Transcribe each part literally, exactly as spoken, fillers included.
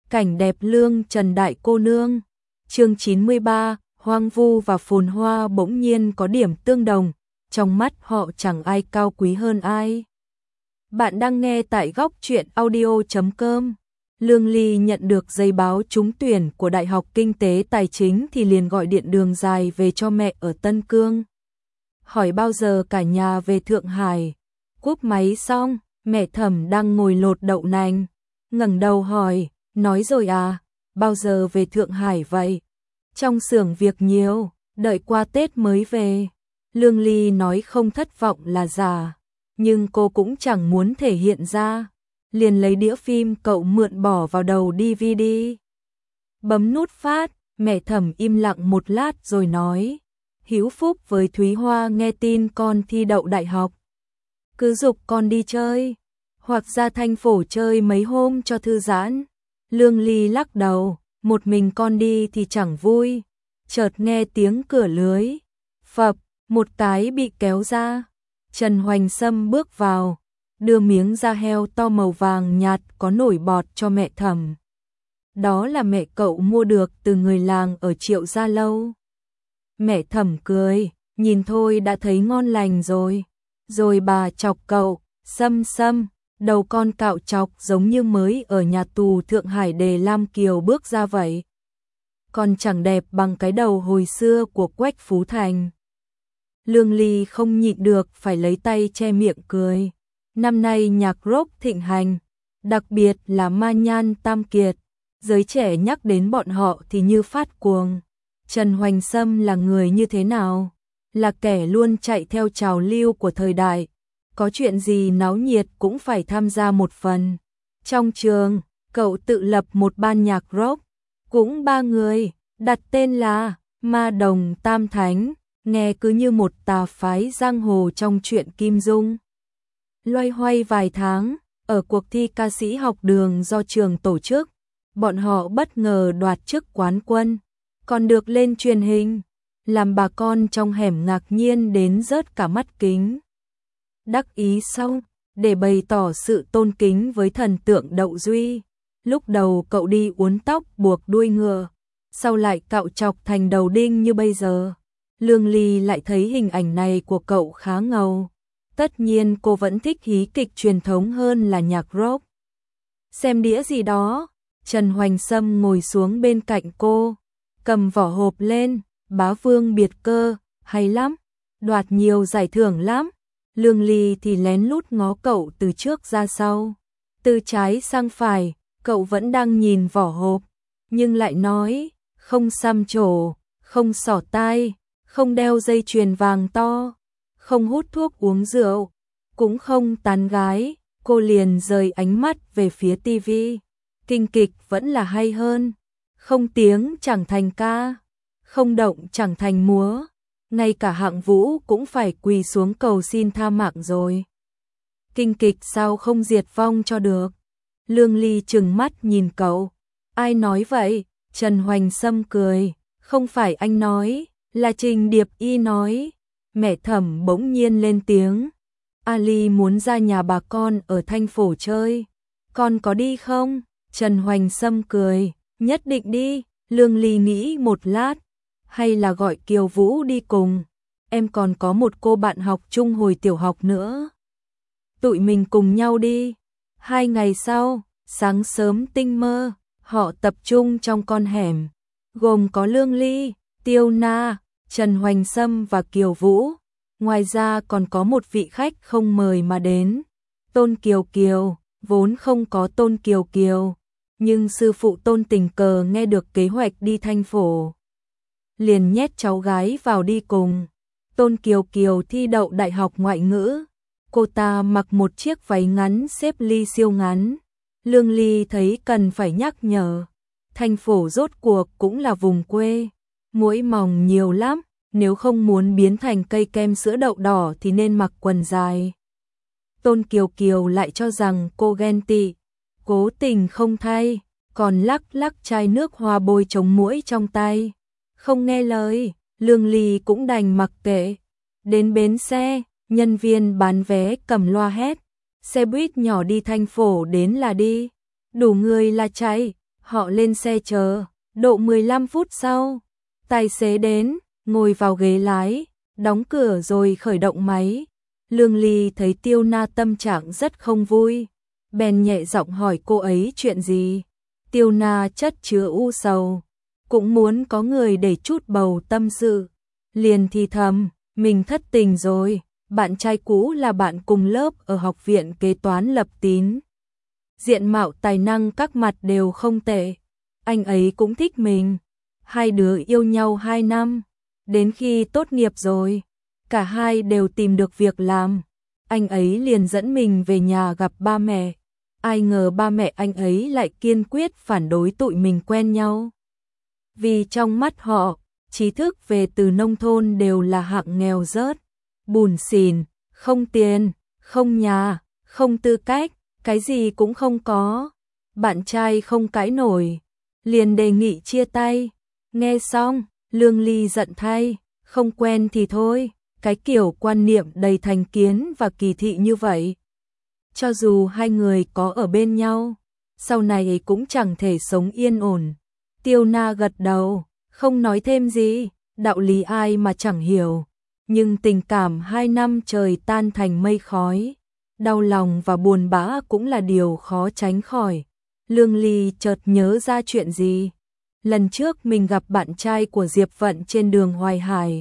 cảnh đẹp lương Trần đại cô nương. Chương chín mươi ba, hoang vu và phồn hoa bỗng nhiên có điểm tương đồng, trong mắt họ chẳng ai cao quý hơn ai. Bạn đang nghe tại góc truyện audio chấm com. Lương Ly nhận được giấy báo trúng tuyển của Đại học Kinh tế Tài chính thì liền gọi điện đường dài về cho mẹ ở Tân Cương. Hỏi bao giờ cả nhà về Thượng Hải. Cúp máy xong, mẹ Thẩm đang ngồi lột đậu nành, ngẩng đầu hỏi, nói rồi à, bao giờ về Thượng Hải vậy? Trong xưởng việc nhiều, đợi qua Tết mới về. Lương Ly nói không thất vọng là giả, nhưng cô cũng chẳng muốn thể hiện ra. Liền lấy đĩa phim cậu mượn bỏ vào đầu đê vê đê. Bấm nút phát, mẹ Thẩm im lặng một lát rồi nói, hữu phúc với Thúy Hoa nghe tin con thi đậu đại học. Cứ giục con đi chơi, hoặc ra thành phố chơi mấy hôm cho thư giãn. Lương Ly lắc đầu, một mình con đi thì chẳng vui. Chợt nghe tiếng cửa lưới phập, một cái bị kéo ra. Trần Hoành Sâm bước vào, đưa miếng da heo to màu vàng nhạt có nổi bọt cho mẹ Thẩm. Đó là mẹ cậu mua được từ người làng ở Triệu Gia Lâu. Mẹ Thẩm cười, nhìn thôi đã thấy ngon lành rồi. Rồi bà chọc cậu, Sâm Sâm, đầu con cạo chọc giống như mới ở nhà tù Thượng Hải Đề Lam Kiều bước ra vậy. Còn chẳng đẹp bằng cái đầu hồi xưa của Quách Phú Thành. Lương Ly không nhịn được phải lấy tay che miệng cười. Năm nay nhạc rock thịnh hành, đặc biệt là Ma Nhan Tam Kiệt. Giới trẻ nhắc đến bọn họ thì như phát cuồng. Trần Hoành Sâm là người như thế nào? Là kẻ luôn chạy theo trào lưu của thời đại. Có chuyện gì náo nhiệt cũng phải tham gia một phần. Trong trường, cậu tự lập một ban nhạc rock, cũng ba người, đặt tên là Ma Đồng Tam Thánh, nghe cứ như một tà phái giang hồ trong truyện Kim Dung. Loay hoay vài tháng, ở cuộc thi ca sĩ học đường do trường tổ chức, bọn họ bất ngờ đoạt chức quán quân, còn được lên truyền hình, làm bà con trong hẻm ngạc nhiên đến rớt cả mắt kính. Đắc ý xong, để bày tỏ sự tôn kính với thần tượng Đậu Duy, lúc đầu cậu đi uốn tóc buộc đuôi ngựa, sau lại cạo chọc thành đầu đinh như bây giờ. Lương Ly lại thấy hình ảnh này của cậu khá ngầu. Tất nhiên cô vẫn thích hí kịch truyền thống hơn là nhạc rock. Xem đĩa gì đó, Trần Hoành Sâm ngồi xuống bên cạnh cô, cầm vỏ hộp lên, Bá Vương Biệt Cơ, hay lắm, đoạt nhiều giải thưởng lắm. Lương Ly thì lén lút ngó cậu từ trước ra sau, từ trái sang phải, cậu vẫn đang nhìn vỏ hộp, nhưng lại nói, không xăm trổ, không xỏ tai, không đeo dây chuyền vàng to, không hút thuốc uống rượu, cũng không tán gái. Cô liền rời ánh mắt về phía tivi. Kinh kịch vẫn là hay hơn, không tiếng chẳng thành ca, không động chẳng thành múa. Ngay cả Hạng Vũ cũng phải quỳ xuống cầu xin tha mạng rồi. Kinh kịch sao không diệt vong cho được? Lương Ly trừng mắt nhìn cậu. Ai nói vậy? Trần Hoành Sâm cười. Không phải anh nói, là Trình Điệp Y nói. Mẹ Thẩm bỗng nhiên lên tiếng. Ali muốn ra nhà bà con ở thành phố chơi. Con có đi không? Trần Hoành Sâm cười. Nhất định đi. Lương Ly nghĩ một lát. Hay là gọi Kiều Vũ đi cùng. Em còn có một cô bạn học chung hồi tiểu học nữa. Tụi mình cùng nhau đi. Hai ngày sau, sáng sớm tinh mơ, họ tập trung trong con hẻm, gồm có Lương Ly, Tiêu Na, Trần Hoành Sâm và Kiều Vũ. Ngoài ra còn có một vị khách không mời mà đến, Tôn Kiều Kiều. Vốn không có Tôn Kiều Kiều, nhưng sư phụ Tôn tình cờ nghe được kế hoạch đi thành phố, liền nhét cháu gái vào đi cùng. Tôn Kiều Kiều thi đậu đại học ngoại ngữ. Cô ta mặc một chiếc váy ngắn xếp ly siêu ngắn. Lương Ly thấy cần phải nhắc nhở. Thành phố rốt cuộc cũng là vùng quê. Muỗi mòng nhiều lắm. Nếu không muốn biến thành cây kem sữa đậu đỏ thì nên mặc quần dài. Tôn Kiều Kiều lại cho rằng cô ghen tị. Cố tình không thay. Còn lắc lắc chai nước hoa bôi chống muỗi trong tay. Không nghe lời, Lương Ly cũng đành mặc kệ. Đến bến xe, nhân viên bán vé cầm loa hét. Xe buýt nhỏ đi thành phố đến là đi. Đủ người là chạy. Họ lên xe chờ, độ mười lăm phút sau, tài xế đến, ngồi vào ghế lái, đóng cửa rồi khởi động máy. Lương Ly thấy Tiêu Na tâm trạng rất không vui, bèn nhẹ giọng hỏi cô ấy chuyện gì. Tiêu Na chất chứa u sầu, cũng muốn có người để chút bầu tâm sự, liền thì thầm, mình thất tình rồi, bạn trai cũ là bạn cùng lớp ở học viện kế toán Lập Tín. Diện mạo tài năng các mặt đều không tệ, anh ấy cũng thích mình. Hai đứa yêu nhau hai năm, đến khi tốt nghiệp rồi, cả hai đều tìm được việc làm. Anh ấy liền dẫn mình về nhà gặp ba mẹ. Ai ngờ ba mẹ anh ấy lại kiên quyết phản đối tụi mình quen nhau. Vì trong mắt họ, trí thức về từ nông thôn đều là hạng nghèo rớt, bùn xỉn, không tiền, không nhà, không tư cách, cái gì cũng không có. Bạn trai không cãi nổi, liền đề nghị chia tay. Nghe xong, Lương Ly giận thay, không quen thì thôi, cái kiểu quan niệm đầy thành kiến và kỳ thị như vậy. Cho dù hai người có ở bên nhau, sau này cũng chẳng thể sống yên ổn. Tiêu Na gật đầu, không nói thêm gì, đạo lý ai mà chẳng hiểu. Nhưng tình cảm hai năm trời tan thành mây khói, đau lòng và buồn bã cũng là điều khó tránh khỏi. Lương Ly chợt nhớ ra chuyện gì. Lần trước mình gặp bạn trai của Diệp Vận trên đường Hoài Hải.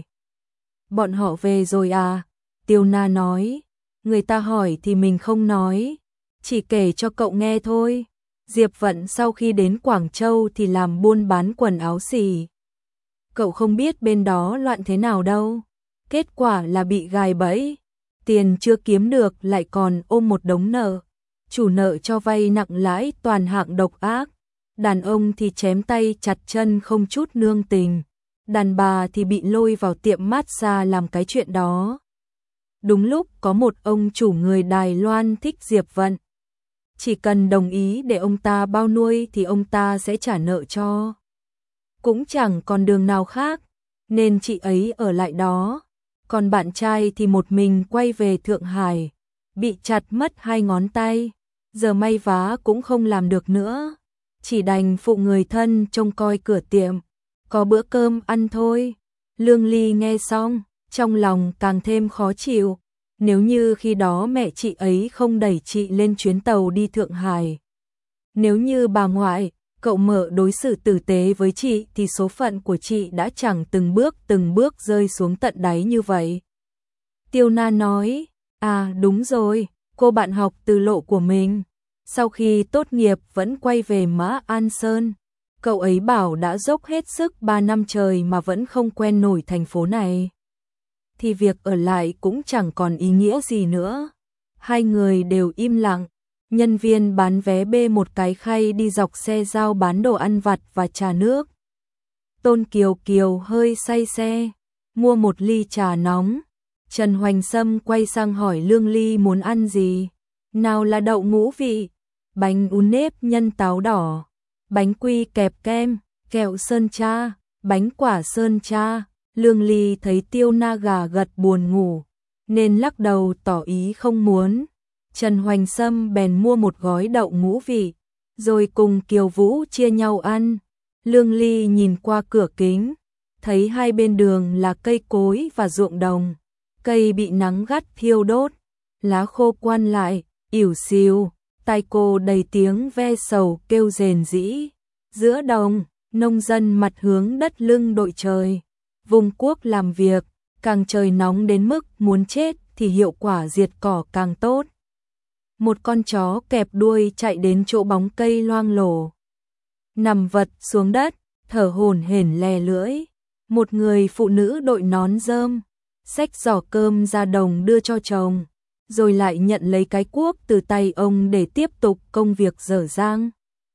Bọn họ về rồi à? Tiêu Na nói. Người ta hỏi thì mình không nói, chỉ kể cho cậu nghe thôi. Diệp Vận sau khi đến Quảng Châu thì làm buôn bán quần áo xỉ. Cậu không biết bên đó loạn thế nào đâu. Kết quả là bị gài bẫy, tiền chưa kiếm được lại còn ôm một đống nợ. Chủ nợ cho vay nặng lãi toàn hạng độc ác. Đàn ông thì chém tay chặt chân không chút nương tình. Đàn bà thì bị lôi vào tiệm massage làm cái chuyện đó. Đúng lúc có một ông chủ người Đài Loan thích Diệp Vận. Chỉ cần đồng ý để ông ta bao nuôi thì ông ta sẽ trả nợ cho. Cũng chẳng còn đường nào khác, nên chị ấy ở lại đó. Còn bạn trai thì một mình quay về Thượng Hải, bị chặt mất hai ngón tay. Giờ may vá cũng không làm được nữa, chỉ đành phụ người thân trông coi cửa tiệm, có bữa cơm ăn thôi. Lương Ly nghe xong, trong lòng càng thêm khó chịu. Nếu như khi đó mẹ chị ấy không đẩy chị lên chuyến tàu đi Thượng Hải, nếu như bà ngoại, cậu Mở đối xử tử tế với chị thì số phận của chị đã chẳng từng bước từng bước rơi xuống tận đáy như vậy. Tiêu Na nói, à đúng rồi, cô bạn học từ lộ của mình, sau khi tốt nghiệp vẫn quay về Mã An Sơn. Cậu ấy bảo đã dốc hết sức ba năm trời mà vẫn không quen nổi thành phố này. Thì việc ở lại cũng chẳng còn ý nghĩa gì nữa. Hai người đều im lặng. Nhân viên bán vé bê một cái khay đi dọc xe giao bán đồ ăn vặt và trà nước. Tôn Kiều Kiều hơi say xe, mua một ly trà nóng. Trần Hoành Sâm quay sang hỏi Lương Ly muốn ăn gì. Nào là đậu ngũ vị, bánh ú nếp nhân táo đỏ, bánh quy kẹp kem, kẹo sơn cha, bánh quả sơn cha. Lương Ly thấy Tiêu Na gà gật buồn ngủ, nên lắc đầu tỏ ý không muốn. Trần Hoành Sâm bèn mua một gói đậu ngũ vị, rồi cùng Kiều Vũ chia nhau ăn. Lương Ly nhìn qua cửa kính, thấy hai bên đường là cây cối và ruộng đồng. Cây bị nắng gắt thiêu đốt, lá khô quan lại, ỉu xìu, tai cô đầy tiếng ve sầu kêu rền rĩ. Giữa đồng, nông dân mặt hướng đất lưng đội trời, vùng cuốc làm việc, càng trời nóng đến mức muốn chết thì hiệu quả diệt cỏ càng tốt. Một con chó kẹp đuôi chạy đến chỗ bóng cây loang lổ, nằm vật xuống đất, thở hổn hển lè lưỡi. Một người phụ nữ đội nón rơm, xách giỏ cơm ra đồng đưa cho chồng, rồi lại nhận lấy cái cuốc từ tay ông để tiếp tục công việc dở dang.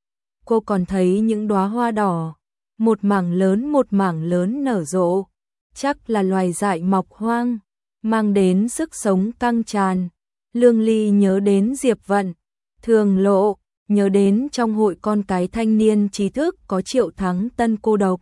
Cô còn thấy những đóa hoa đỏ, một mảng lớn một mảng lớn nở rộ, chắc là loài dại mọc hoang, mang đến sức sống căng tràn. Lương Ly nhớ đến Diệp Vận, Thường Lộ, nhớ đến trong hội con cái thanh niên trí thức có Triệu Thắng Tân cô độc,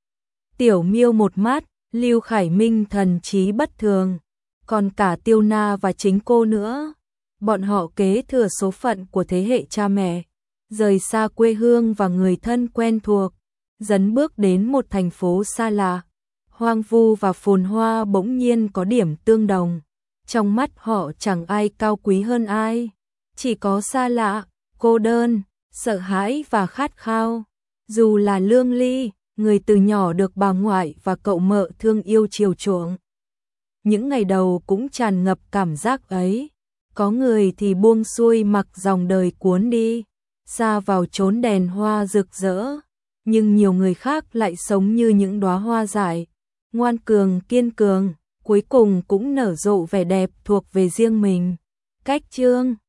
Tiểu Miêu một mắt, Lưu Khải Minh thần trí bất thường, còn cả Tiêu Na và chính cô nữa. Bọn họ kế thừa số phận của thế hệ cha mẹ, rời xa quê hương và người thân quen thuộc, dấn bước đến một thành phố xa lạ. Hoang vu và phồn hoa bỗng nhiên có điểm tương đồng. Trong mắt họ chẳng ai cao quý hơn ai, chỉ có xa lạ, cô đơn, sợ hãi và khát khao. Dù là Lương Ly, người từ nhỏ được bà ngoại và cậu mợ thương yêu chiều chuộng, những ngày đầu cũng tràn ngập cảm giác ấy. Có người thì buông xuôi mặc dòng đời cuốn đi, xa vào chốn đèn hoa rực rỡ, nhưng nhiều người khác lại sống như những đóa hoa dại, ngoan cường kiên cường, cuối cùng cũng nở rộ vẻ đẹp thuộc về riêng mình. Cách chương